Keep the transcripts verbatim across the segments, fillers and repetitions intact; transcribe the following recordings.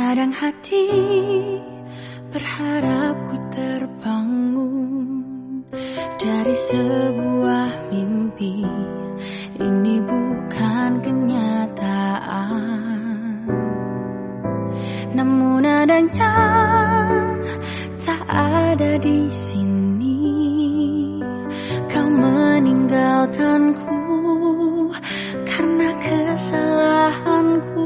Kadang hati berharap ku terbangun dari sebuah mimpi. Ini bukan kenyataan, namun adanya tak ada di sini. Kau meninggalkanku karena kesalahanku.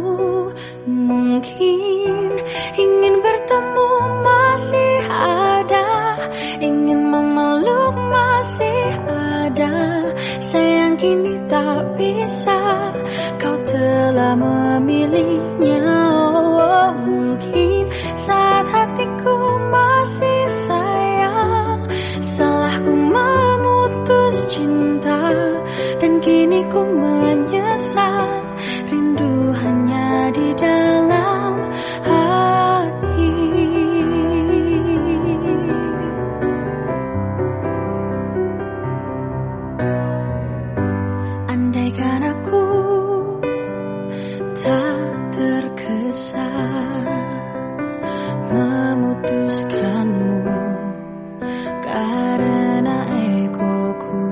Mungkin ingin bertemu masih ada, ingin memeluk masih ada. Sayang kini tak bisa, kau telah memilihnya. Oh, mungkin saat hatiku masih sayang, salahku memutus cinta, dan kini ku menyesal. Rindu hanya di dalam hati. Andaikan aku tak tergesa memutuskanmu karena egoku,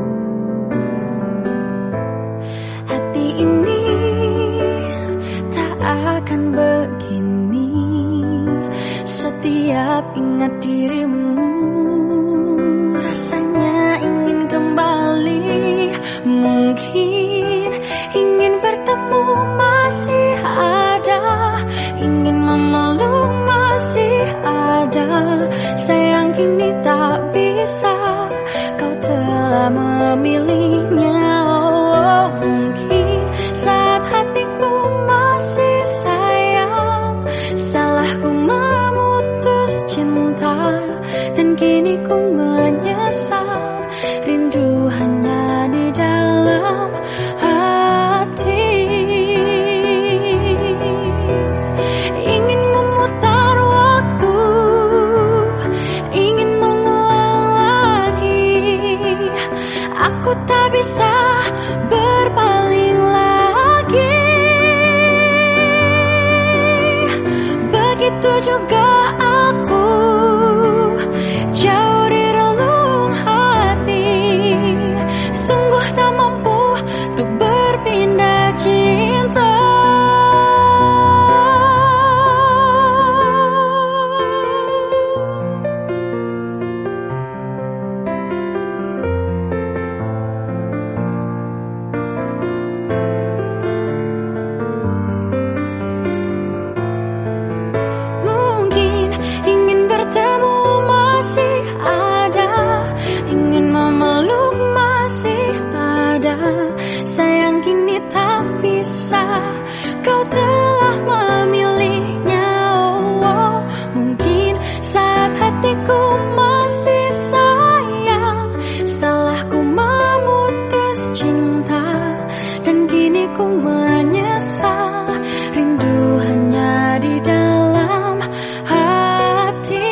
hati ini tak akan begini. Setiap ingat dirimu, rasanya ingin kembali. Mungkin ingin bertemu masih ada, ingin memeluk masih ada. Sayang kini tak bisa, kau telah memilihnya. Oh, mungkin saat hatiku masih sayang, salahku memutus cinta, dan kini ku menyesal. Rindu hanya di dalam hati. Ingin memutar waktu, ingin mengulang lagi. Aku tak bisa berpaling lagi. Begitu juga aku, jauh di relung hati. Sungguh tak mampu untuk berpindah cinta. Mungkin ingin bertemu masih ada, ingin memeluk masih ada. Sayang kini tak bisa, kau telah memilihnya. Oh, mungkin saat hatiku masih sayang, salahku memutus cinta, dan kini ku menyesal. Rindu hanya di dalam hati.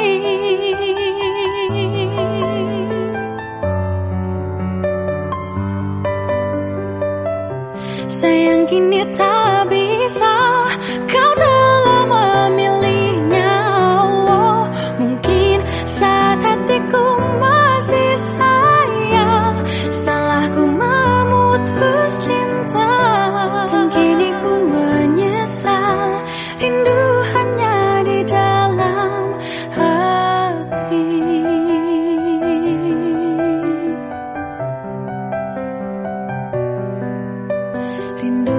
Sayang kini tak bisa, kau telah memilihnya. Oh, mungkin saat hatiku masih sayang, salahku memutus cinta, dan kini ku menyesal. Rindu hanya di dalam hati. Rindu